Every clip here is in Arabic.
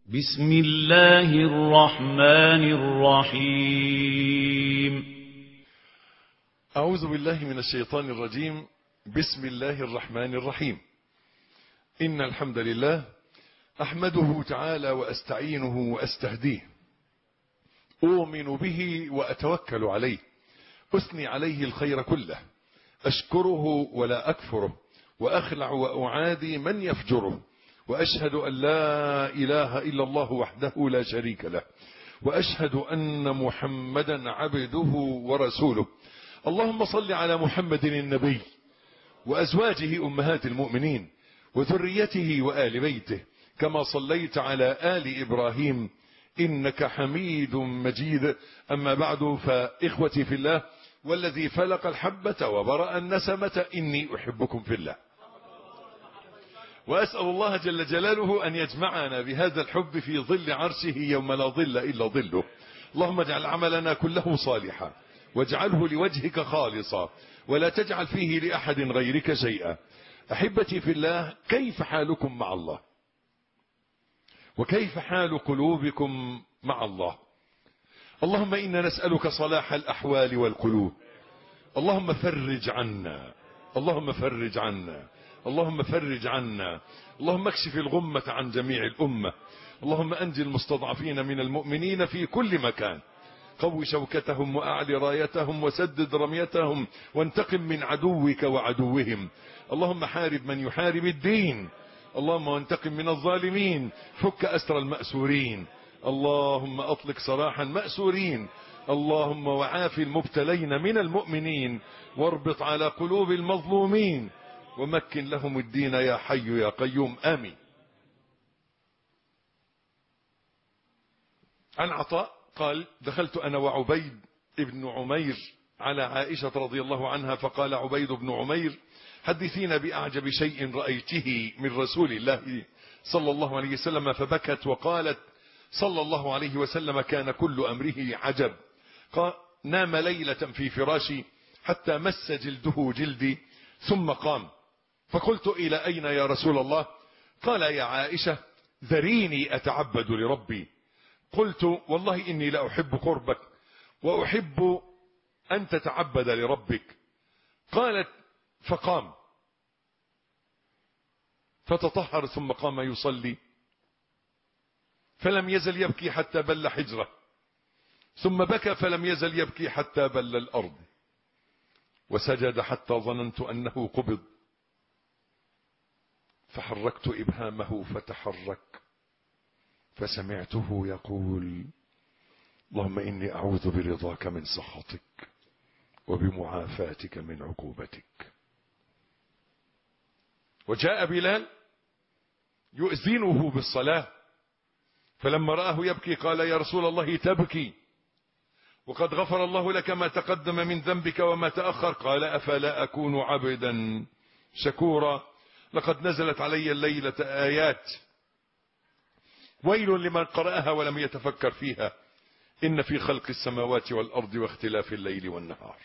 بسم الله الرحمن الرحيم. أعوذ بالله من الشيطان الرجيم. بسم الله الرحمن الرحيم. إن الحمد لله أحمده تعالى وأستعينه وأستهديه، أؤمن به وأتوكل عليه، أثني عليه الخير كله، أشكره ولا أكفره، وأخلع وأعادي من يفجره، وأشهد أن لا إله إلا الله وحده لا شريك له، وأشهد أن محمدا عبده ورسوله. اللهم صل على محمد النبي وأزواجه أمهات المؤمنين وذريته وآل بيته، كما صليت على آل إبراهيم إنك حميد مجيد. أما بعد، فإخوتي في الله والذي فلق الحبة وبرأ النسمة إني أحبكم في الله، وأسأل الله جل جلاله أن يجمعنا بهذا الحب في ظل عرشه يوم لا ظل إلا ظله. اللهم اجعل عملنا كله صالحا واجعله لوجهك خالصا ولا تجعل فيه لأحد غيرك شيئا. أحبتي في الله، كيف حالكم مع الله؟ وكيف حال قلوبكم مع الله؟ اللهم إنا نسألك صلاح الأحوال والقلوب. اللهم فرج عنا، اللهم فرج عنا، اللهم فرج عنا. اللهم اكشف الغمة عن جميع الأمة. اللهم أنجي المستضعفين من المؤمنين في كل مكان، قو شوكتهم وأعل رايتهم وسدد رميتهم، وانتقم من عدوك وعدوهم. اللهم حارب من يحارب الدين، اللهم وانتقم من الظالمين، فك أسر المأسورين. اللهم أطلق سراح المأسورين. اللهم وعاف المبتلين من المؤمنين، واربط على قلوب المظلومين، ومكن لهم الدين يا حي يا قيوم، آمين. عن عطاء قال: دخلت أنا وعبيد ابن عمير على عائشة رضي الله عنها، فقال عبيد بن عمير: حدثينا بأعجب شيء رأيته من رسول الله صلى الله عليه وسلم. فبكت وقالت صلى الله عليه وسلم: كان كل أمره عجب. نام ليلة في فراشي حتى مس جلده جلدي ثم قام، فقلت: إلى أين يا رسول الله؟ قال: يا عائشة، ذريني أتعبد لربي. قلت: والله إني لأحب قربك وأحب أن تتعبد لربك. قالت: فقام فتطهر ثم قام يصلي، فلم يزل يبكي حتى بل حجره، ثم بكى فلم يزل يبكي حتى بل الأرض، وسجد حتى ظننت أنه قبض، فحركت إبهامه فتحرك، فسمعته يقول: اللهم إني أعوذ برضاك من سخطك وبمعافاتك من عقوبتك. وجاء بلال يؤذنه بالصلاة، فلما رآه يبكي قال: يا رسول الله تبكي وقد غفر الله لك ما تقدم من ذنبك وما تأخر. قال: أفلا أكون عبدا شكورا؟ لقد نزلت علي الليلة آيات ويل لمن قرأها ولم يتفكر فيها، إن في خلق السماوات والأرض واختلاف الليل والنهار.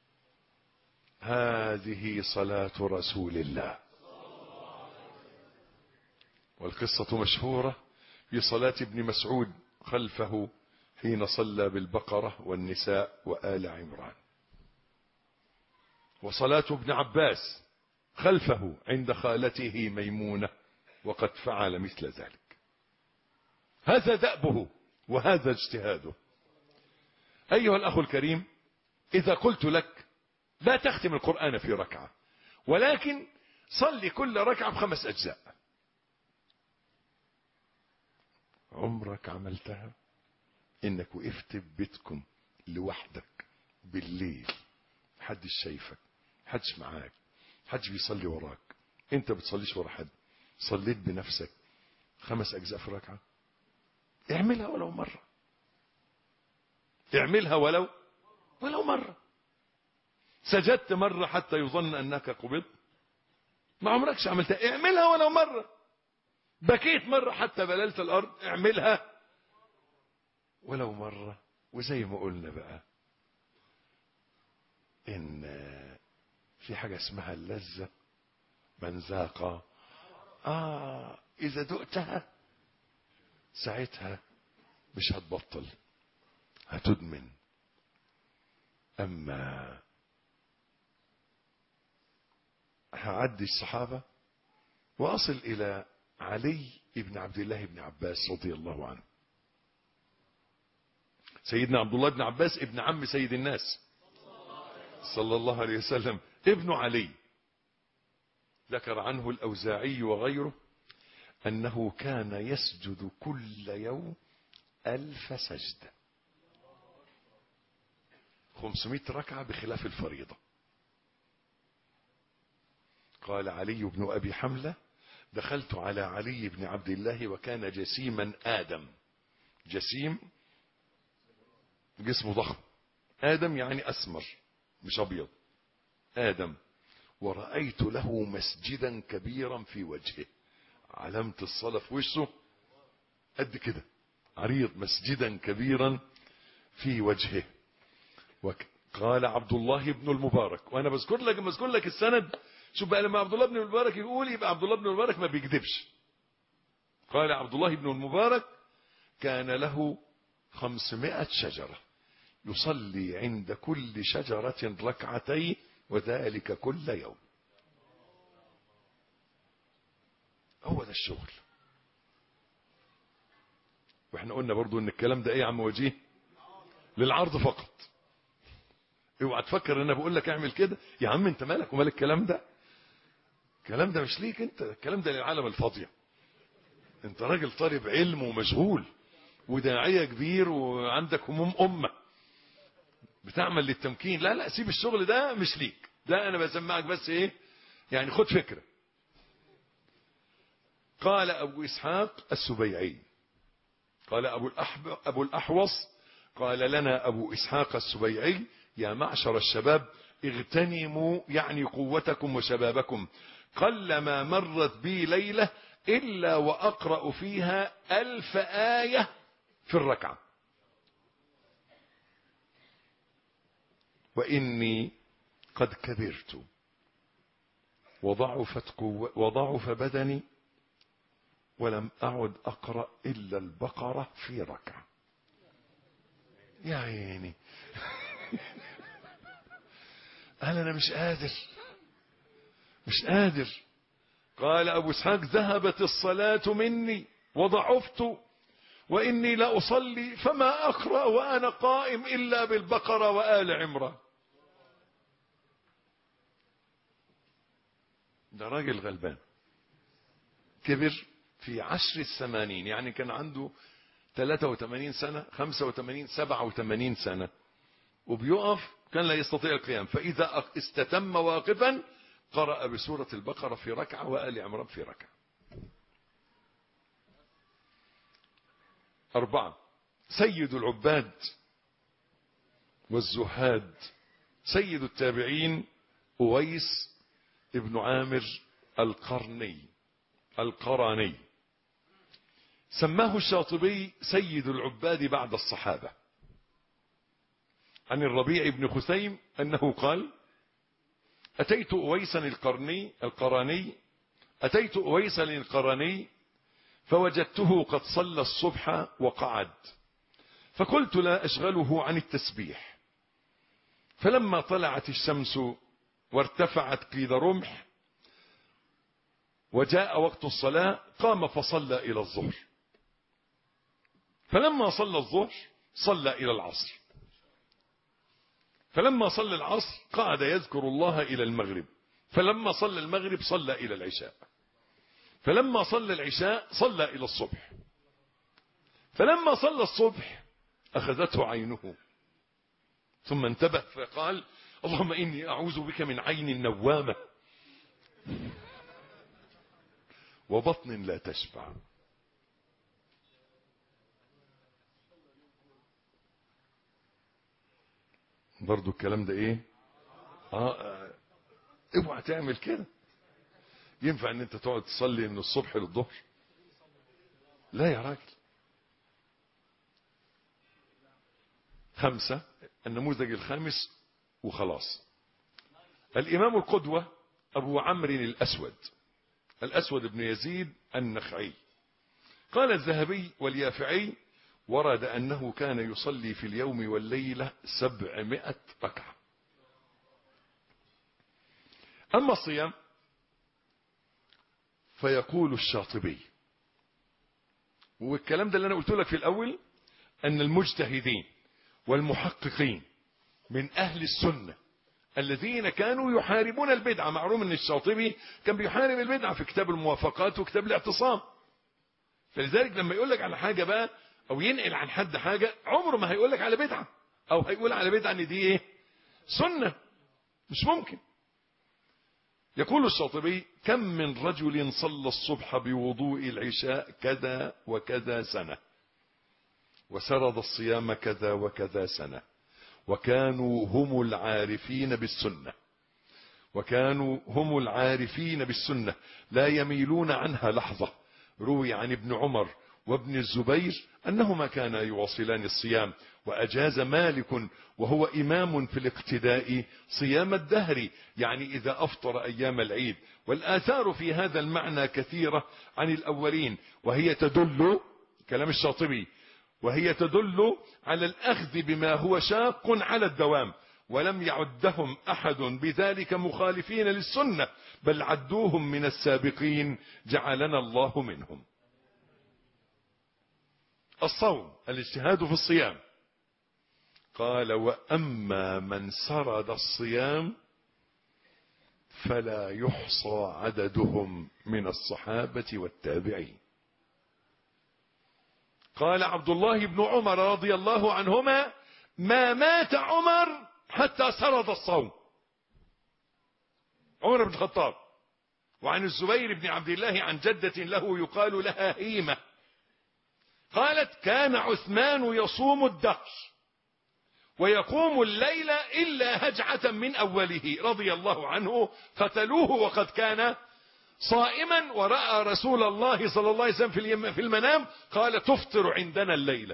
هذه صلاة رسول الله. والقصة مشهورة في صلاة ابن مسعود خلفه حين صلى بالبقرة والنساء وآل عمران، وصلاة ابن عباس خلفه عند خالته ميمونة وقد فعل مثل ذلك. هذا دأبه وهذا اجتهاده. أيها الأخ الكريم، إذا قلت لك لا تختم القرآن في ركعة، ولكن صلي كل ركعة ب5 أجزاء، عمرك عملتها؟ إنك وقفت ببيتكم لوحدك بالليل، محدش شايفك، محدش معاك، محدش بيصلي وراك، انت بتصليش ورا حد، صليت بنفسك 5 أجزاء في ركعة؟ اعملها ولو مرة، اعملها ولو مرة. سجدت مرة حتى يظن أنك قبضت؟ ما عمركش عملتها، اعملها ولو مرة. بكيت مرة حتى بللت الأرض؟ اعملها ولو مرة. وزي ما قلنا بقى، إن في حاجة اسمها اللذة، من ذاق إذا دقتها ساعتها مش هتبطل، هتدمن. أما هعدي الصحابة وأصل إلى علي بن عبد الله بن عباس رضي الله عنه. سيدنا عبد الله بن عباس ابن عم سيد الناس صلى الله عليه وسلم، ابن علي. ذكر عنه الأوزاعي وغيره أنه كان يسجد كل يوم 1000 سجدة، 500 ركعة بخلاف الفريضة. قال علي بن أبي حملة: دخلت على علي بن عبد الله وكان جسيما آدم. جسيم جسمه ضخم، آدم يعني أسمر مش أبيض، آدم. ورأيت له مسجدا كبيرا في وجهه، علامة الصلاة في وشه قد كده، عريض، مسجدا كبيرا في وجهه. قال عبد الله بن المبارك، وانا بذكر لك السند. شوف بقى، لما عبد الله بن المبارك يقول يبقى عبد الله بن المبارك ما بيكذبش. قال عبد الله بن المبارك: كان له 500 شجرة يصلي عند كل شجرة ركعتين، وذلك كل يوم. هو ده الشغل. واحنا قلنا برضو ان الكلام ده ايه يا عم وجيه؟ للعرض فقط. اوعى تفكر ان انا بقول لك اعمل كده. يا عم انت مالك ومال الكلام ده؟ الكلام ده مش ليك انت، الكلام ده للعالم الفاضية. انت راجل طالب علم ومشغول وداعية كبير وعندك هموم امة بتعمل للتمكين. لا سيب الشغل ده، مش ليك ده. انا بسمعك بس ايه يعني، خد فكرة. قال ابو اسحاق السبيعي، قال ابو الاحوص، قال لنا ابو اسحاق السبيعي: يا معشر الشباب اغتنموا يعني قوتكم وشبابكم، قلما مرت بي ليلة إلا وأقرأ فيها 1000 آية في الركعة، وإني قد كبرت وضعف بدني ولم أعد أقرأ إلا البقرة في ركعة. يا عيني قال أنا مش قادر. قال أبو إسحاق: ذهبت الصلاة مني وضعفت، وإني لأصلي فما أقرأ وأنا قائم إلا بالبقرة وآل عمران. ده راجل غلبان كبر في 10 الثمانين، يعني كان عنده 83 سنة 85 87 سنة، وبيقف كان لا يستطيع القيام، فإذا استتم واقفا قرأ بسورة البقرة في ركعة وآل عمران في ركعة. 4. سيد العباد والزهاد، سيد التابعين، أويس ابن عامر القراني، سماه الشاطبي سيد العباد بعد الصحابة، عن الربيع بن خثيم أنه قال: أتيت أويسا القراني فوجدته قد صلى الصبح وقعد، فقلت لا أشغله عن التسبيح، فلما طلعت الشمس وارتفعت قيد رمح وجاء وقت الصلاة قام فصلى إلى الظهر، فلما صلى الظهر صلى إلى العصر، فلما صلى العصر قعد يذكر الله إلى المغرب، فلما صلى المغرب صلى إلى العشاء، فلما صلى العشاء صلى إلى الصبح، فلما صلى الصبح أخذته عينه ثم انتبه فقال: اللهم إني أعوذ بك من عين نوامة وبطن لا تشبع. برضو الكلام ده ايه؟ اوعى تعمل كده. ينفع ان انت تقعد تصلي من الصبح للظهر؟ لا يا راجل. 5. النموذج الخامس وخلاص. الامام القدوة ابو عمرو الاسود بن يزيد النخعي، قال الذهبي واليافعي: ورد أنه كان يصلي في اليوم والليلة 700 ركعة. أما الصيام فيقول الشاطبي، والكلام ده اللي أنا قلت لك في الأول، أن المجتهدين والمحققين من أهل السنة الذين كانوا يحاربون البدعة، معلوم أن الشاطبي كان بيحارب البدعة في كتاب الموافقات وكتاب الاعتصام، فلذلك لما يقول لك على حاجة بقى أو ينقل عن حد حاجة، عمره ما هيقول لك على بدعة أو هيقول على بدعة أن دي إيه؟ سنة، مش ممكن. يقول الشاطبي: كم من رجل صلى الصبح بوضوء العشاء كذا وكذا سنة، وسرد الصيام كذا وكذا سنة، وكانوا هم العارفين بالسنة، لا يميلون عنها لحظة. روي عن ابن عمر وابن الزبير أنهما كانا يواصلان الصيام، وأجاز مالك وهو إمام في الاقتداء صيام الدهر، يعني إذا أفطر أيام العيد. والآثار في هذا المعنى كثيرة عن الأولين، وهي تدل، كلام الشاطبي، وهي تدل على الأخذ بما هو شاق على الدوام، ولم يعدهم أحد بذلك مخالفين للسنة، بل عدوهم من السابقين، جعلنا الله منهم. الصوم، الاجتهاد في الصيام. قال: وأما من سرد الصيام فلا يحصى عددهم من الصحابة والتابعين. قال عبد الله بن عمر رضي الله عنهما: ما مات عمر حتى سرد الصوم. عمر بن الخطاب. وعن الزبير بن عبد الله عن جدة له يقال لها هيمة قالت: كان عثمان يصوم الدهر ويقوم الليل إلا هجعة من أوله رضي الله عنه، قتلوه وقد كان صائما، ورأى رسول الله صلى الله عليه وسلم في المنام قال: تفطر عندنا الليلة.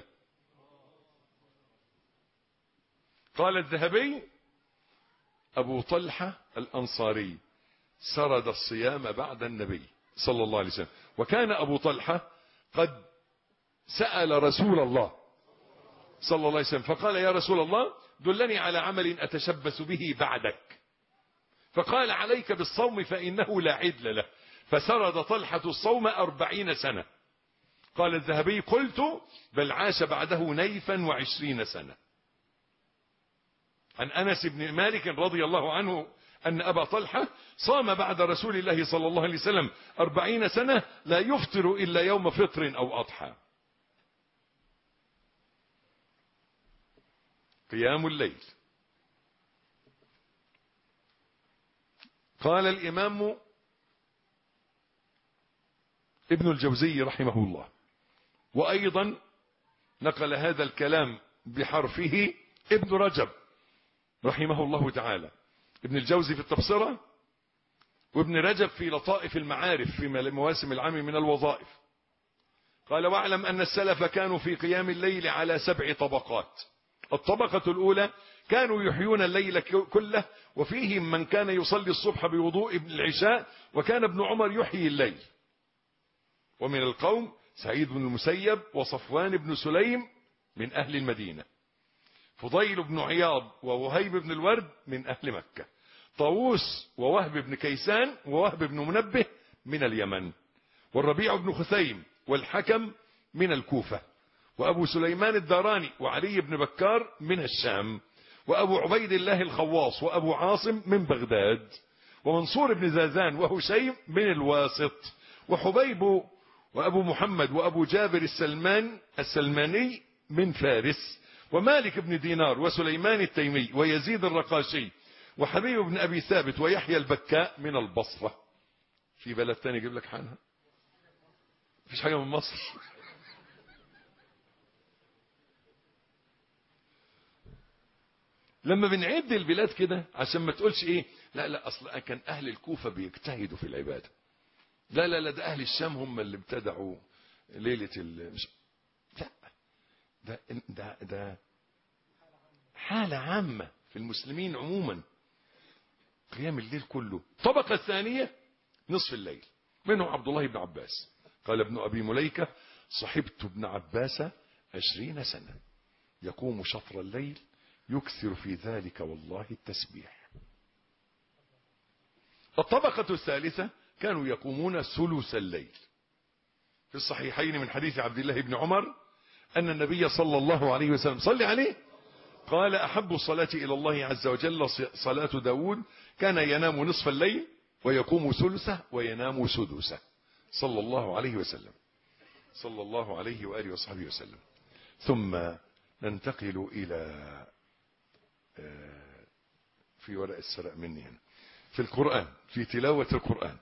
قال الذهبي: أبو طلحة الأنصاري سرد الصيام بعد النبي صلى الله عليه وسلم، وكان أبو طلحة قد سأل رسول الله صلى الله عليه وسلم فقال: يا رسول الله دلني على عمل أتشبث به بعدك، فقال: عليك بالصوم فإنه لا عدل له. فسرد طلحة الصوم 40 سنة. قال الذهبي: قلت: بل عاش بعده نيفا 20 سنة. عن أنس بن مالك رضي الله عنه أن أبا طلحة صام بعد رسول الله صلى الله عليه وسلم 40 سنة لا يفطر إلا يوم فطر أو أضحى. قيام الليل. قال الإمام ابن الجوزي رحمه الله، وأيضا نقل هذا الكلام بحرفه ابن رجب رحمه الله تعالى، ابن الجوزي في التبصرة، وابن رجب في لطائف المعارف في مواسم العام من الوظائف. قال: واعلم أن السلف كانوا في قيام الليل على 7 طبقات. الطبقة الأولى كانوا يحيون الليل كله، وفيهم من كان يصلي الصبح بوضوء العشاء، وكان ابن عمر يحيي الليل. ومن القوم سعيد بن المسيب وصفوان بن سليم من أهل المدينة، فضيل بن عياض ووهيب بن الورد من أهل مكة، طاووس ووهب بن كيسان ووهب بن منبه من اليمن، والربيع بن خثيم والحكم من الكوفة، وأبو سليمان الداراني وعلي بن بكار من الشام، وأبو عبيد الله الخواص وأبو عاصم من بغداد، ومنصور بن زازان وهشيم من الواسط، وحبيب وأبو محمد وأبو جابر السلماني من فارس، ومالك بن دينار وسليمان التيمي ويزيد الرقاشي وحبيب بن أبي ثابت ويحيى البكاء من البصرة. في بلد تاني يجيب لك حالها؟ مفيش حاجة من مصر. لما بنعد البلاد كده عشان ما تقولش ايه، لا اصلا كان اهل الكوفة بيجتهدوا في العبادة، لا ده اهل الشام هم اللي ابتدعوا ليلة لا، ده حالة عامة في المسلمين عموما، قيام الليل كله. الطبقة الثانية نصف الليل، منهم عبد الله بن عباس. قال ابن أبي مليكة: صحبت ابن عباس 20 سنة يقوم شطر الليل يكثر في ذلك والله التسبيح. الطبقة الثالثة كانوا يقومون ثلث الليل. في الصحيحين من حديث عبد الله بن عمر أن النبي صلى الله عليه وسلم صلى عليه قال أحب الصلاة إلى الله عز وجل صلاة داود كان ينام نصف الليل ويقوم ثلثه وينام سدسه صلى الله عليه وسلم، صلى الله عليه وآله وصحبه وسلم. ثم ننتقل إلى في ورق السرق مني هنا في القرآن، في تلاوة القرآن.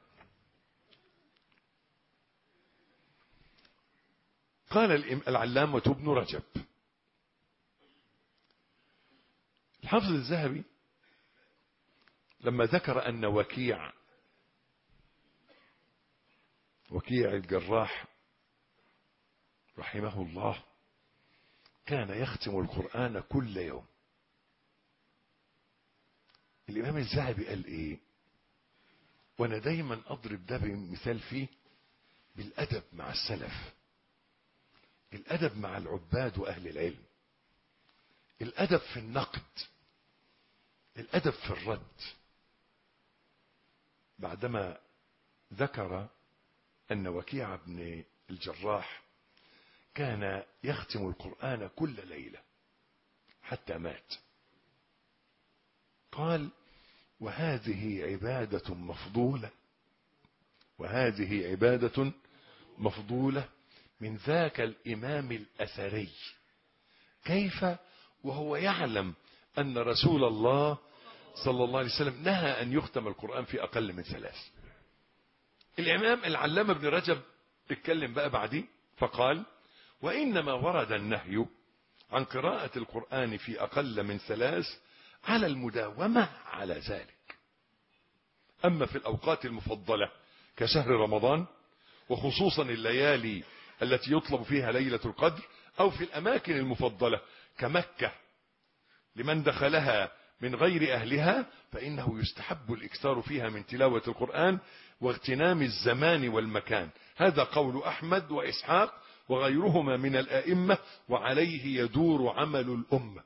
قال العلامة ابن رجب الحافظ الذهبي لما ذكر أن وكيع الجراح رحمه الله كان يختم القرآن كل يوم. الإمام الذهبي قال إيه؟ وأنا دايما أضرب ده بمثال فيه بالأدب مع السلف، الأدب مع العباد وأهل العلم، الأدب في النقد، الأدب في الرد. بعدما ذكر أن وكيع بن الجراح كان يختم القرآن كل ليلة حتى مات، قال وهذه عبادة مفضولة، وهذه عبادة مفضولة من ذاك الإمام الأثري، كيف وهو يعلم أن رسول الله صلى الله عليه وسلم نهى أن يختم القرآن في أقل من 3. الإمام العلامة ابن رجب اتكلم بقى بعديه فقال وإنما ورد النهي عن قراءة القرآن في أقل من 3 على المداومة على ذلك. أما في الأوقات المفضلة كشهر رمضان وخصوصا الليالي التي يطلب فيها ليلة القدر، أو في الأماكن المفضلة كمكة لمن دخلها من غير أهلها، فإنه يستحب الإكثار فيها من تلاوة القرآن واغتنام الزمان والمكان. هذا قول أحمد وإسحاق وغيرهما من الآئمة، وعليه يدور عمل الأمة.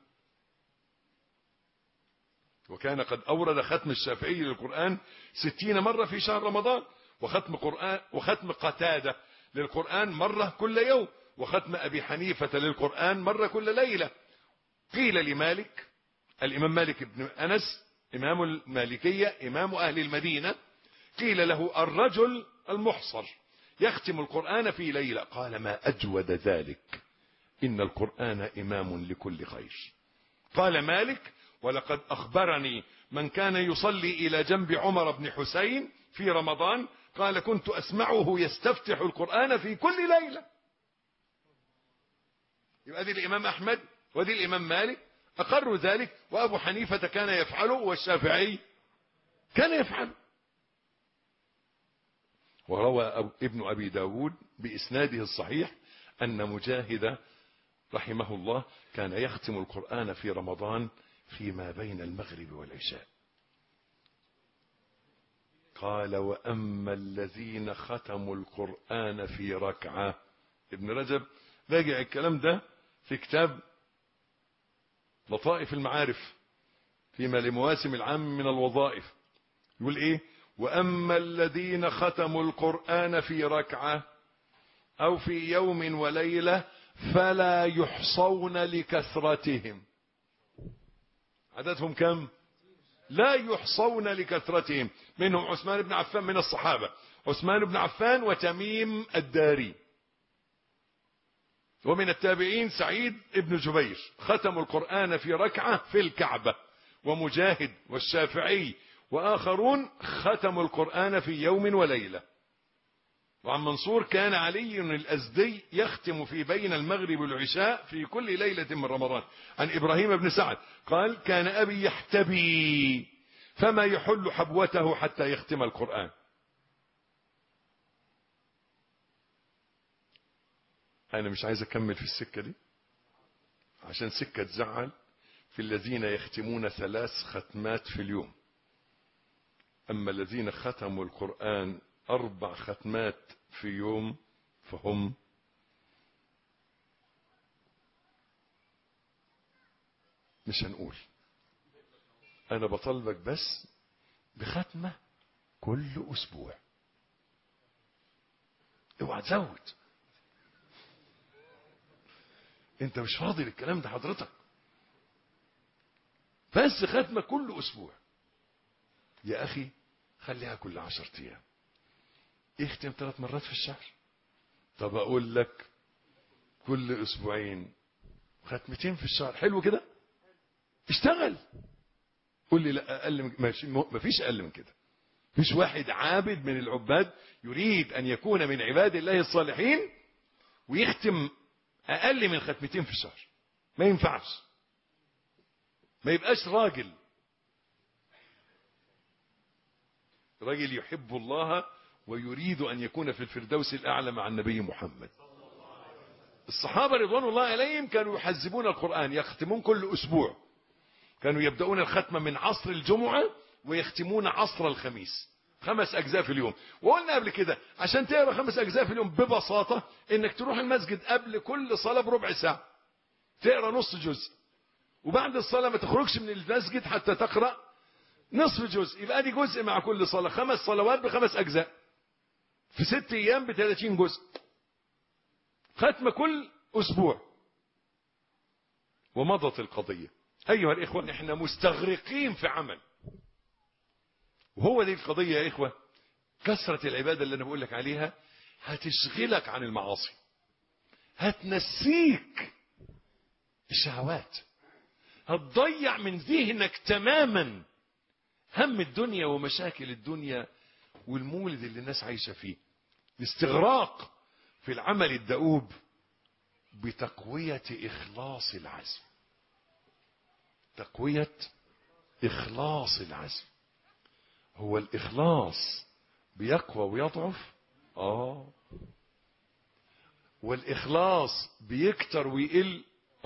وكان قد أورد ختم الشافعي للقرآن 60 مرة في شهر رمضان، وختم قتادة للقرآن مرة كل يوم، وختم أبي حنيفة للقرآن مرة كل ليلة. قيل لمالك، الإمام مالك بن أنس إمام المالكية إمام أهل المدينة، قيل له الرجل المحصر يختم القرآن في ليلة، قال ما أجود ذلك، إن القرآن إمام لكل خير. قال مالك ولقد أخبرني من كان يصلي إلى جنب عمر بن حسين في رمضان، قال كنت أسمعه يستفتح القرآن في كل ليلة. يبقى دي الإمام أحمد ودي الإمام مالك أقروا ذلك، وأبو حنيفة كان يفعله والشافعي كان يفعله. وروى ابن أبي داود بإسناده الصحيح أن مجاهد رحمه الله كان يختم القرآن في رمضان فيما بين المغرب والعشاء. قال وأما الذين ختموا القرآن في ركعة. ابن رجب راجع الكلام ده في كتاب لطائف المعارف فيما لمواسم العام من الوظائف، يقول ايه؟ وأما الذين ختموا القرآن في ركعة أو في يوم وليلة فلا يحصون لكثرتهم. عددهم كم؟ لا يحصون لكثرتهم. منهم عثمان بن عفان من الصحابة، عثمان بن عفان وتميم الداري. ومن التابعين سعيد بن جبير ختموا القرآن في ركعة في الكعبة، ومجاهد والشافعي وآخرون ختموا القرآن في يوم وليلة. وعن منصور كان علي الأزدي يختم في بين المغرب والعشاء في كل ليلة من رمضان. عن إبراهيم بن سعد قال كان أبي يحتبي فما يحل حبوته حتى يختم القرآن. أنا مش عايز أكمل في السكة دي عشان سكة تزعل في الذين يختمون 3 ختمات في اليوم. أما الذين ختموا القرآن 4 ختمات في يوم فهم مش هنقول. انا بطلبك بس بختمة كل اسبوع، اوعى تزود. انت مش فاضي للكلام ده حضرتك. بس ختمة كل اسبوع. يا اخي خليها كل 10 ايام. اختم 3 مرات في الشهر. طب اقول لك كل اسبوعين ختمتين في الشهر، حلو كده؟ اشتغل. قول لي لا اقل من، مفيش اقل من كده. مفيش واحد عابد من العباد يريد ان يكون من عباد الله الصالحين ويختم اقل من ختمتين في الشهر. ما ينفعش. ما يبقاش راجل. راجل يحب الله ويريد ان يكون في الفردوس الاعلى مع النبي محمد. الصحابة رضوان الله عليهم كانوا يحزبون القرآن، يختمون كل اسبوع. كانوا يبدأون الختمة من عصر الجمعة ويختمون عصر الخميس، 5 أجزاء في اليوم. وقلنا قبل كده عشان تقرأ 5 أجزاء في اليوم ببساطة انك تروح المسجد قبل كل صلاة بربع ساعة تقرأ نص جزء، وبعد الصلاة ما تخرجش من المسجد حتى تقرأ نصف جزء. يبقى دي جزء مع كل صلاة، 5 صلوات ب5 أجزاء في 6 أيام ب30 جزء. ختمة كل أسبوع ومضت القضية. أيها الإخوة احنا مستغرقين في عمل، وهو دي القضية يا إخوة. كثرة العبادة اللي أنا بقول لك عليها هتشغلك عن المعاصي، هتنسيك الشهوات، هتضيع من ذهنك تماما هم الدنيا ومشاكل الدنيا والمولد اللي الناس عايشة فيه. الاستغراق في العمل الدؤوب بتقوية إخلاص العزم. تقوية إخلاص العزم. هو الإخلاص بيقوى ويضعف؟ والإخلاص بيكتر ويقل؟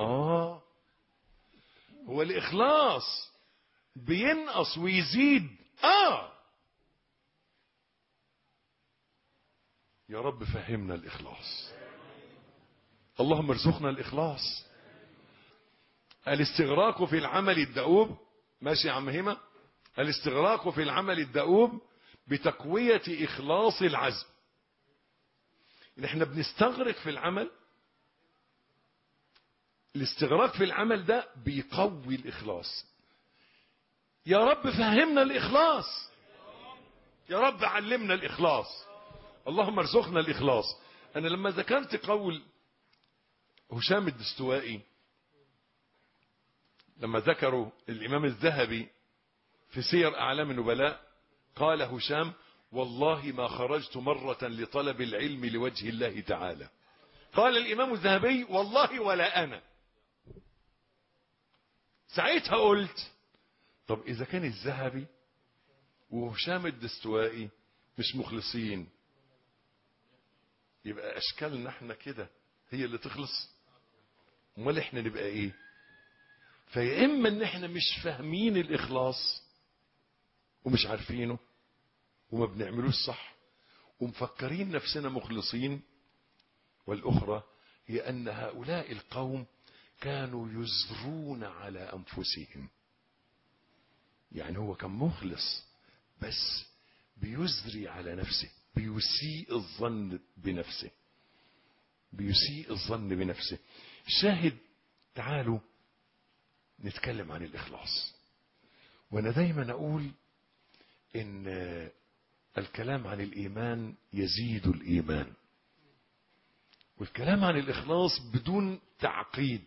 هو الإخلاص بينقص ويزيد؟ يا رب فهمنا الإخلاص. اللهم ارزقنا الإخلاص. الاستغراق في العمل الدؤوب، ماشي يا عم هيما؟ الاستغراق في العمل الدؤوب بتقوية إخلاص العزم. احنا بنستغرق في العمل، الاستغراق في العمل ده بيقوي الإخلاص. يا رب فهمنا الإخلاص، يا رب علمنا الإخلاص، اللهم ارزقنا الإخلاص. أنا لما ذكرت قول هشام الدستوائي، لما ذكروا الإمام الذهبي في سير أعلام النبلاء، قال هشام: والله ما خرجت مرة لطلب العلم لوجه الله تعالى. قال الإمام الذهبي: والله ولا أنا. ساعتها قلت طب إذا كان الذهبي وهشام الدستوائي مش مخلصين، يبقى أشكالنا احنا كده هي اللي تخلص؟ امال احنا نبقى ايه؟ فيا اما ان احنا مش فاهمين الإخلاص ومش عارفينه وما بنعملوش صح ومفكرين نفسنا مخلصين، والأخرى هي أن هؤلاء القوم كانوا يزرون على أنفسهم. يعني هو كان مخلص بس بيزري على نفسه، بيسيء الظن بنفسه، بيسيء الظن بنفسه. شاهد، تعالوا نتكلم عن الإخلاص. وأنا دايما أقول إن الكلام عن الإيمان يزيد الإيمان، والكلام عن الإخلاص بدون تعقيد.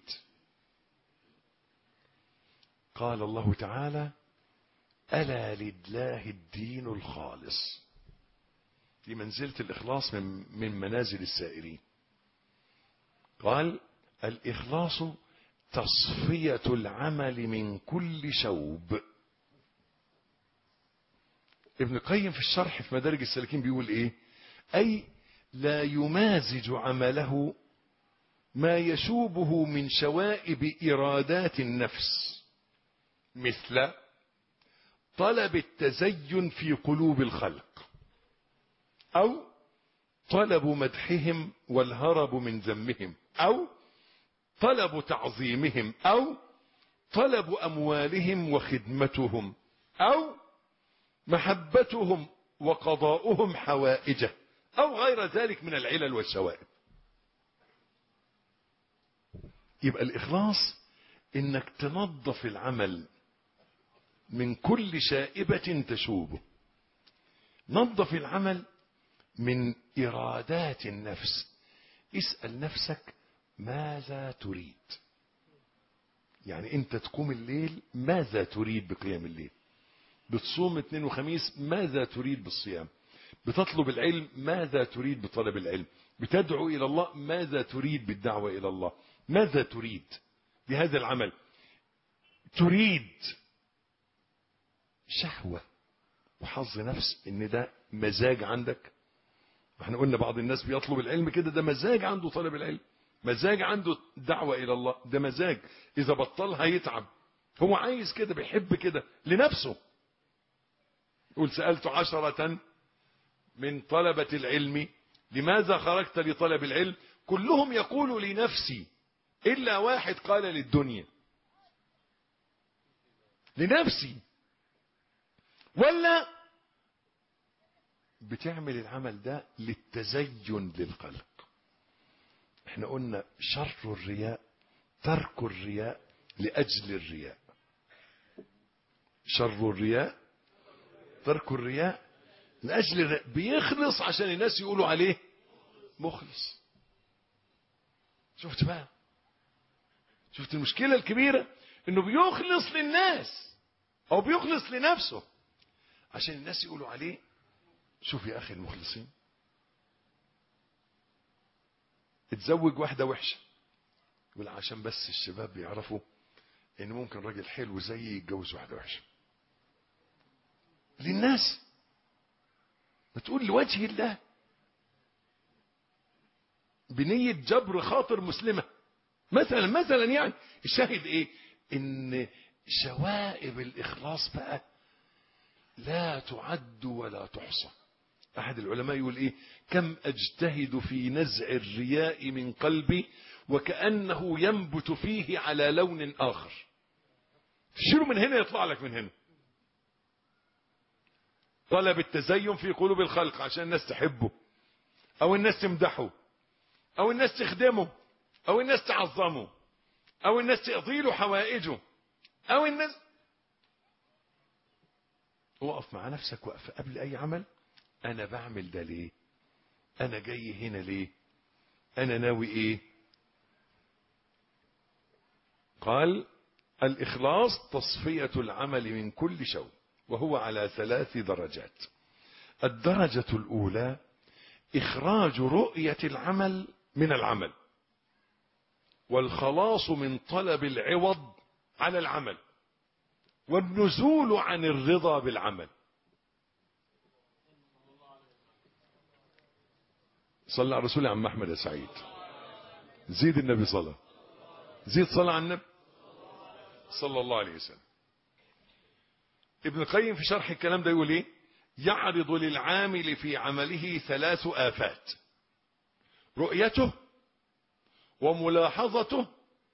قال الله تعالى: ألا لله الدين الخالص. دي منزلة الإخلاص من منازل السائرين. قال: الإخلاص تصفية العمل من كل شوب. ابن القيم في الشرح في مدارج السالكين بيقول ايه؟ أي لا يمازج عمله ما يشوبه من شوائب إرادات النفس، مثل طلب التزين في قلوب الخلق، أو طلب مدحهم والهرب من ذمهم، أو طلب تعظيمهم، أو طلب أموالهم وخدمتهم، أو محبتهم وقضاؤهم حوائجه، أو غير ذلك من العلل والشوائب. يبقى الإخلاص إنك تنظف العمل من كل شائبة تشوبه. نظف العمل من إرادات النفس. اسأل نفسك ماذا تريد. يعني أنت تقوم الليل، ماذا تريد بقيام الليل؟ بتصوم اثنين وخميس، ماذا تريد بالصيام؟ بتطلب العلم، ماذا تريد بطلب العلم؟ بتدعو إلى الله، ماذا تريد بالدعوة إلى الله؟ ماذا تريد بهذا العمل؟ تريد شهوة وحظ نفس، ان ده مزاج عندك. احنا قلنا بعض الناس بيطلب العلم كده، ده مزاج عنده طلب العلم، مزاج عنده دعوة الى الله، ده مزاج. اذا بطلها يتعب، هو عايز كده، بيحب كده لنفسه. يقول سألت 10 من طلبة العلم لماذا خرجت لطلب العلم؟ كلهم يقول لنفسي إلا واحد قال للدنيا. لنفسي. ولا بتعمل العمل ده للتزين للخلق. احنا قلنا شر الرياء ترك الرياء لأجل الرياء. شر الرياء ترك الرياء لأجل الرياء. بيخلص عشان الناس يقولوا عليه مخلص. شفت بقى؟ شفت المشكلة الكبيرة؟ انه بيخلص للناس او بيخلص لنفسه عشان الناس يقولوا عليه شوف يا اخي المخلصين. اتزوج واحدة وحشة، يقول عشان بس الشباب بيعرفوا ان ممكن راجل حلو زيي يتجوز واحدة وحشة. للناس، بتقول لوجه الله بنية جبر خاطر مسلمة مثلا يعني. الشاهد ايه؟ ان شوائب الاخلاص بقى لا تعد ولا تحصى. احد العلماء يقول ايه؟ كم اجتهد في نزع الرياء من قلبي وكأنه ينبت فيه على لون اخر. تشيله من هنا يطلع لك من هنا. طلب التزين في قلوب الخلق عشان الناس تحبه، او الناس تمدحه، او الناس تخدمه، او الناس تعظمه، او الناس تقضي له حوائجه، او الناس. وقف مع نفسك وقف قبل اي عمل. انا بعمل ده ليه؟ انا جاي هنا ليه؟ انا ناوي ايه؟ قال الاخلاص تصفية العمل من كل شوب، وهو على 3 درجات. الدرجة الاولى اخراج رؤية العمل من العمل، والخلاص من طلب العوض على العمل، والنزول عن الرضا بالعمل. صلى على رسول عم احمد يا سعيد. زيد النبي صلى، زيد صلى على النبي صلى الله عليه وسلم. ابن القيم في شرح الكلام ده يقول ايه؟ يعرض للعامل في عمله 3 آفات: رؤيته وملاحظته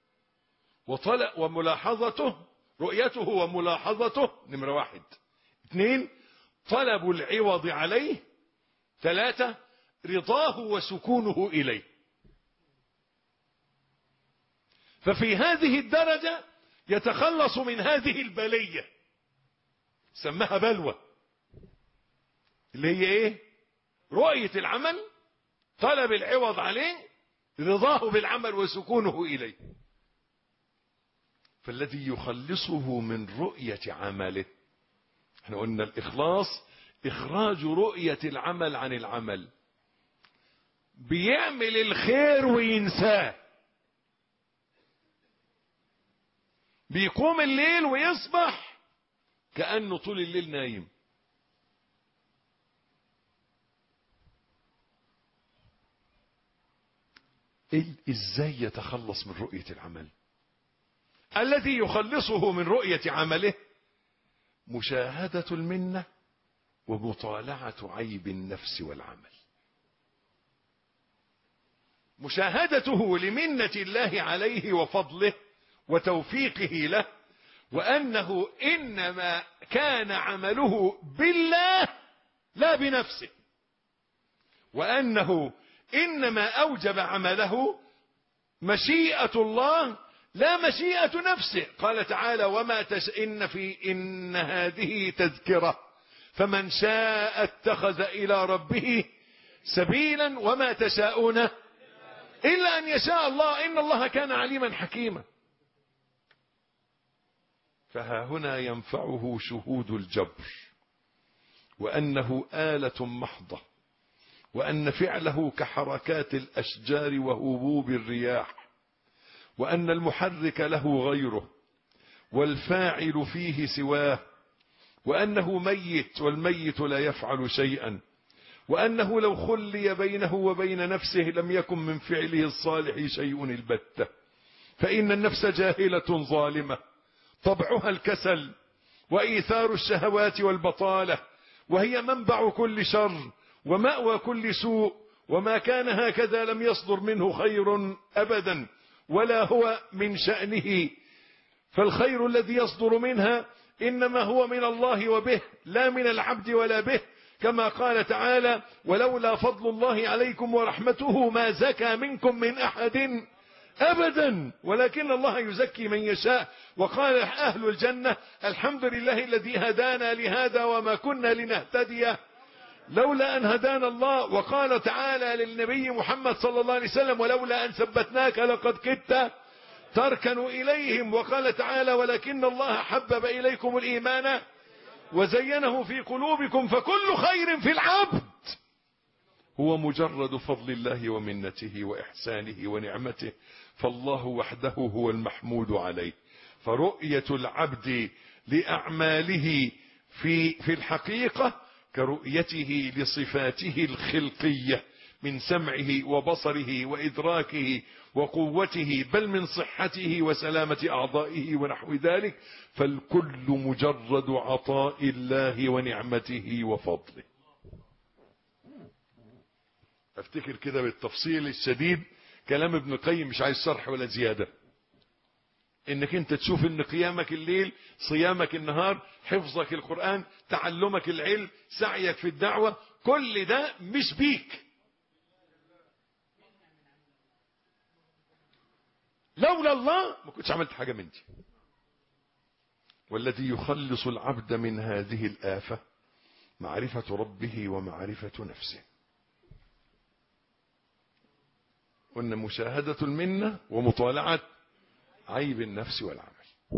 وملاحظته، رؤيته وملاحظته نمرة 1. 2 طلب العوض عليه. 3 رضاه وسكونه إليه. ففي هذه الدرجة يتخلص من هذه البلية، سماها بلوى، اللي هي ايه؟ رؤية العمل، طلب العوض عليه، رضاه بالعمل وسكونه إليه. فالذي يخلصه من رؤية عمله، احنا قلنا الإخلاص إخراج رؤية العمل عن العمل. بيعمل الخير وينساه، بيقوم الليل ويصبح كأنه طول الليل نايم. ازاي يتخلص من رؤية العمل؟ الذي يخلصه من رؤية عمله مشاهدة المنة ومطالعة عيب النفس والعمل. مشاهدته لمنة الله عليه وفضله وتوفيقه له وأنه إنما كان عمله بالله لا بنفسه، وأنه إنما أوجب عمله مشيئة الله لا مشيئة نفسه. قال تعالى وما إن هذه تذكرة فمن شاء اتخذ إلى ربه سبيلا وما تشاءون إلا أن يشاء الله إن الله كان عليما حكيما. فها هنا ينفعه شهود الجبر، وأنه آلة محضة، وأن فعله كحركات الأشجار وهبوب الرياح، وأن المحرك له غيره والفاعل فيه سواه، وأنه ميت والميت لا يفعل شيئا، وأنه لو خلي بينه وبين نفسه لم يكن من فعله الصالح شيء البتة، فإن النفس جاهلة ظالمة طبعها الكسل وإيثار الشهوات والبطالة، وهي منبع كل شر ومأوى كل سوء، وما كان هكذا لم يصدر منه خير أبدا ولا هو من شأنه، فالخير الذي يصدر منها إنما هو من الله وبه لا من العبد ولا به، كما قال تعالى ولولا فضل الله عليكم ورحمته ما زكى منكم من أحد أبدا ولكن الله يزكي من يشاء. وقال أهل الجنة الحمد لله الذي هدانا لهذا وما كنا لنهتدي لولا أن هدانا الله. وقال تعالى للنبي محمد صلى الله عليه وسلم ولولا أن ثبتناك لقد كدت تركن إليهم. وقال تعالى ولكن الله حبب إليكم الإيمان وزينه في قلوبكم. فكل خير في العبد هو مجرد فضل الله ومنته وإحسانه ونعمته، فالله وحده هو المحمود عليه. فرؤية العبد لأعماله في الحقيقة كرؤيته لصفاته الخلقية من سمعه وبصره وإدراكه وقوته، بل من صحته وسلامة أعضائه ونحو ذلك، فالكل مجرد عطاء الله ونعمته وفضله. افتكر كده بالتفصيل الشديد كلام ابن القيم، مش عايز شرح ولا زيادة، انك انت تشوف ان قيامك الليل، صيامك النهار، حفظك القرآن، تعلمك العلم، سعيك في الدعوة، كل ده مش بيك، لولا الله ما كنتش عملت حاجة من دي. والذي يخلص العبد من هذه الآفة معرفة ربه ومعرفة نفسه. قلنا مشاهدة المنة ومطالعة عيب النفس والعمل.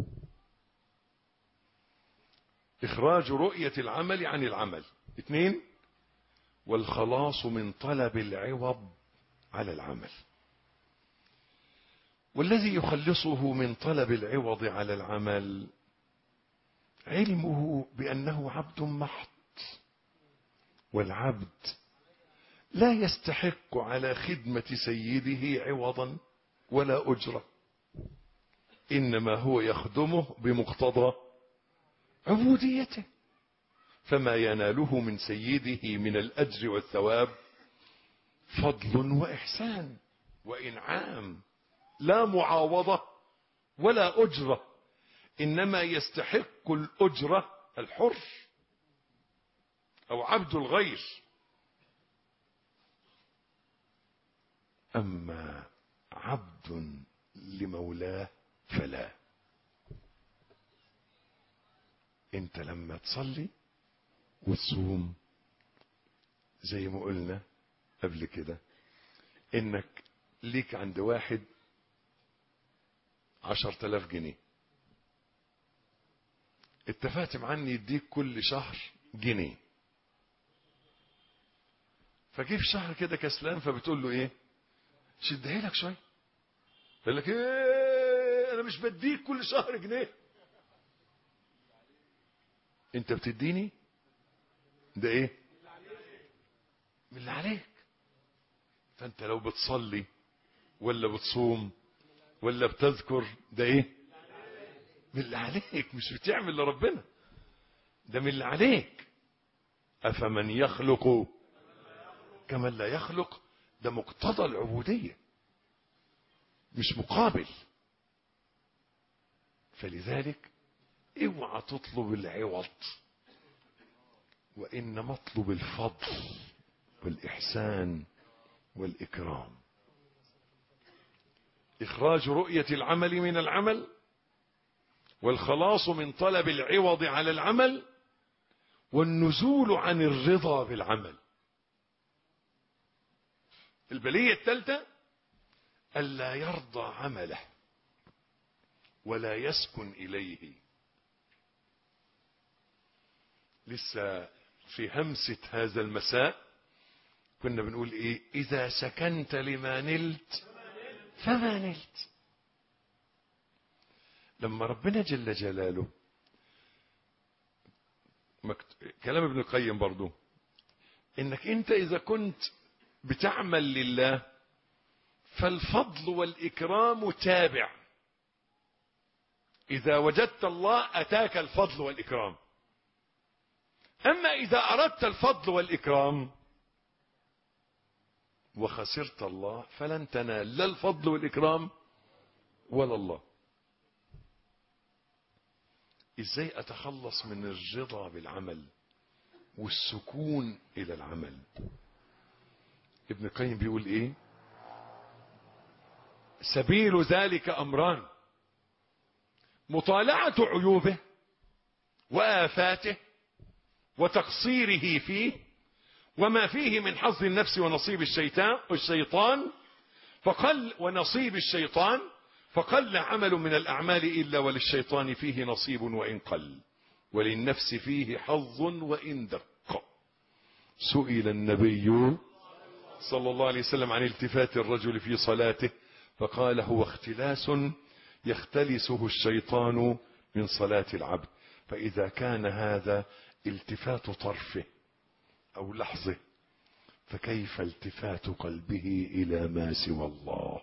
إخراج رؤية العمل عن العمل. 2 والخلاص من طلب العوض على العمل. والذي يخلصه من طلب العوض على العمل علمه بأنه عبد محض، والعبد لا يستحق على خدمة سيده عوضا ولا أجرة، إنما هو يخدمه بمقتضى عبوديته، فما يناله من سيده من الأجر والثواب فضل وإحسان وإنعام، لا معاوضة ولا أجرة، إنما يستحق الأجرة الحر أو عبد الغير. أما عبد لمولاه فلا. انت لما تصلي وتصوم زي ما قلنا قبل كده انك ليك عند واحد 10,000 جنيه، اتفقت معاه ان يديك كل شهر جنيه، فجيب شهر كده كسلان فبتقول له ايه شدها لك شويه، يقول لك ايه انا مش بديك كل شهر جنيه، انت بتديني ده ايه من اللي عليك. فانت لو بتصلي ولا بتصوم ولا بتذكر ده ايه من اللي عليك، مش بتعمل لربنا، ده من اللي عليك. افمن يخلق كمن لا يخلق، ده مقتضى العبودية مش مقابل. فلذلك اوعى تطلب العوض، وإنما اطلب الفضل والإحسان والإكرام. إخراج رؤية العمل من العمل، والخلاص من طلب العوض على العمل، والنزول عن الرضا بالعمل. البلية الثالثة ألا يرضى عمله ولا يسكن إليه. لسه في همسة هذا المساء كنا بنقول ايه؟ إذا سكنت لما نلت فما نلت. لما ربنا جل جلاله، كلام ابن القيم برضو، انك انت اذا كنت بتعمل لله فالفضل والإكرام تابع. إذا وجدت الله أتاك الفضل والإكرام. أما إذا أردت الفضل والإكرام وخسرت الله فلن تنال لا الفضل والإكرام ولا الله. إزاي أتخلص من الرضا بالعمل والسكون إلى العمل؟ ابن القيم بيقول إيه؟ سبيل ذلك أمران: مطالعة عيوبه وآفاته وتقصيره فيه وما فيه من حظ النفس ونصيب الشيطان فقل عمل من الأعمال إلا وللشيطان فيه نصيب وإن قل، وللنفس فيه حظ وإن دق. سئل النبي صلى الله عليه وسلم عن التفات الرجل في صلاته فقال: هو اختلاس يختلسه الشيطان من صلاة العبد، فإذا كان هذا التفات طرفه أو لحظه فكيف التفات قلبه إلى ما سوى الله؟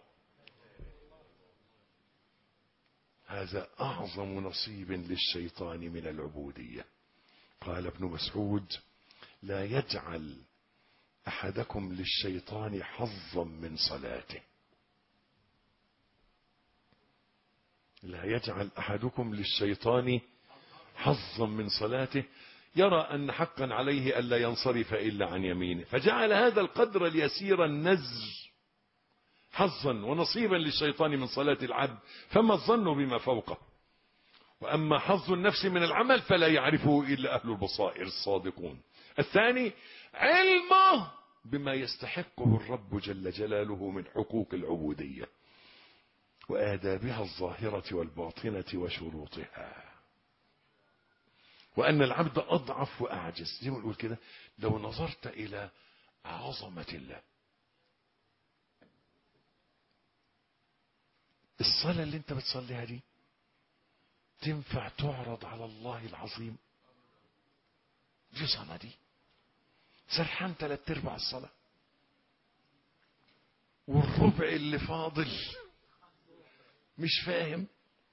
هذا أعظم نصيب للشيطان من العبودية. قال ابن مسعود: لا يجعل أحدكم للشيطان حظا من صلاته. لا يجعل أحدكم للشيطان حظا من صلاته، يرى أن حقا عليه ألا ينصرف إلا عن يمينه، فجعل هذا القدر اليسير النزر حظا ونصيبا للشيطان من صلاة العبد، فما الظن بما فوقه؟ وأما حظ النفس من العمل فلا يعرفه إلا أهل البصائر الصادقون. الثاني علمه بما يستحقه الرب جل جلاله من حقوق العبودية وآدابها الظاهرة والباطنة وشروطها، وأن العبد أضعف وأعجز. زي ما نقول كده، لو نظرت إلى عظمة الله، الصلاة اللي انت بتصليها دي تنفع تعرض على الله العظيم؟ دي صلاة، دي سرحان 3/4 الصلاة، والربع اللي فاضل مش فاهم.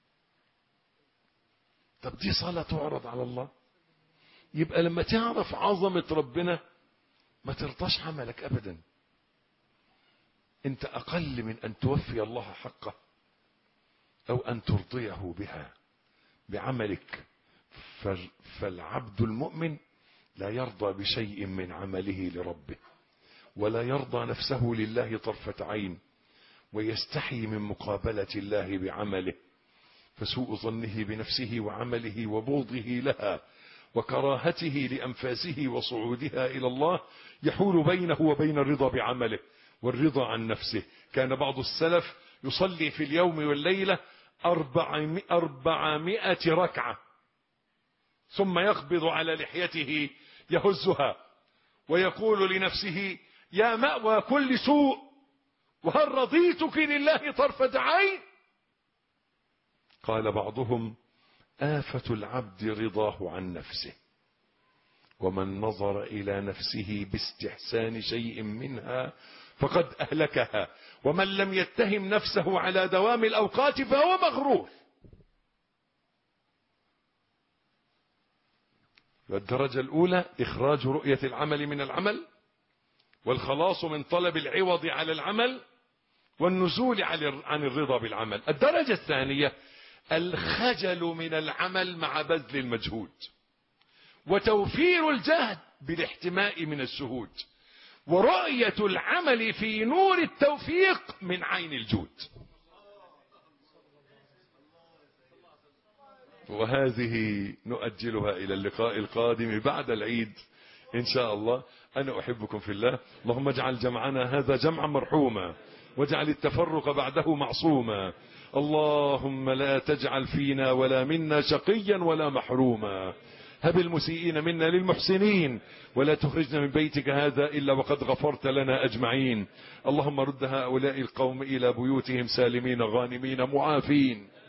طب دي صلاة تعرض على الله؟ يبقى لما تعرف عظمة ربنا ما ترضاش عملك أبدا. انت أقل من أن توفي الله حقه أو أن ترضيه بها بعملك. فالعبد المؤمن لا يرضى بشيء من عمله لربه، ولا يرضى نفسه لله طرفة عين، ويستحي من مقابلة الله بعمله، فسوء ظنه بنفسه وعمله وبغضه لها وكراهته لأنفاسه وصعودها إلى الله يحول بينه وبين الرضا بعمله والرضا عن نفسه. كان بعض السلف يصلي في اليوم والليلة 400 ركعة، ثم يقبض على لحيته يهزها ويقول لنفسه: يا مأوى كل سوء، وهل رضيتك لله طرفة عين؟ قال بعضهم: آفة العبد رضاه عن نفسه، ومن نظر إلى نفسه باستحسان شيء منها فقد أهلكها، ومن لم يتهم نفسه على دوام الأوقات فهو مغرور. والدرجة الأولى إخراج رؤية العمل من العمل، والخلاص من طلب العوض على العمل، والنزول عن الرضا بالعمل. الدرجة الثانية الخجل من العمل مع بذل المجهود، وتوفير الجهد بالاحتماء من الشهود، ورؤية العمل في نور التوفيق من عين الجود. وهذه نؤجلها إلى اللقاء القادم بعد العيد إن شاء الله. أنا أحبكم في الله. اللهم اجعل جمعنا هذا جمعا مرحوما، واجعل التفرق بعده معصوما. اللهم لا تجعل فينا ولا منا شقيا ولا محروما. هب المسيئين منا للمحسنين، ولا تخرجنا من بيتك هذا إلا وقد غفرت لنا أجمعين. اللهم رد هؤلاء القوم إلى بيوتهم سالمين غانمين معافين.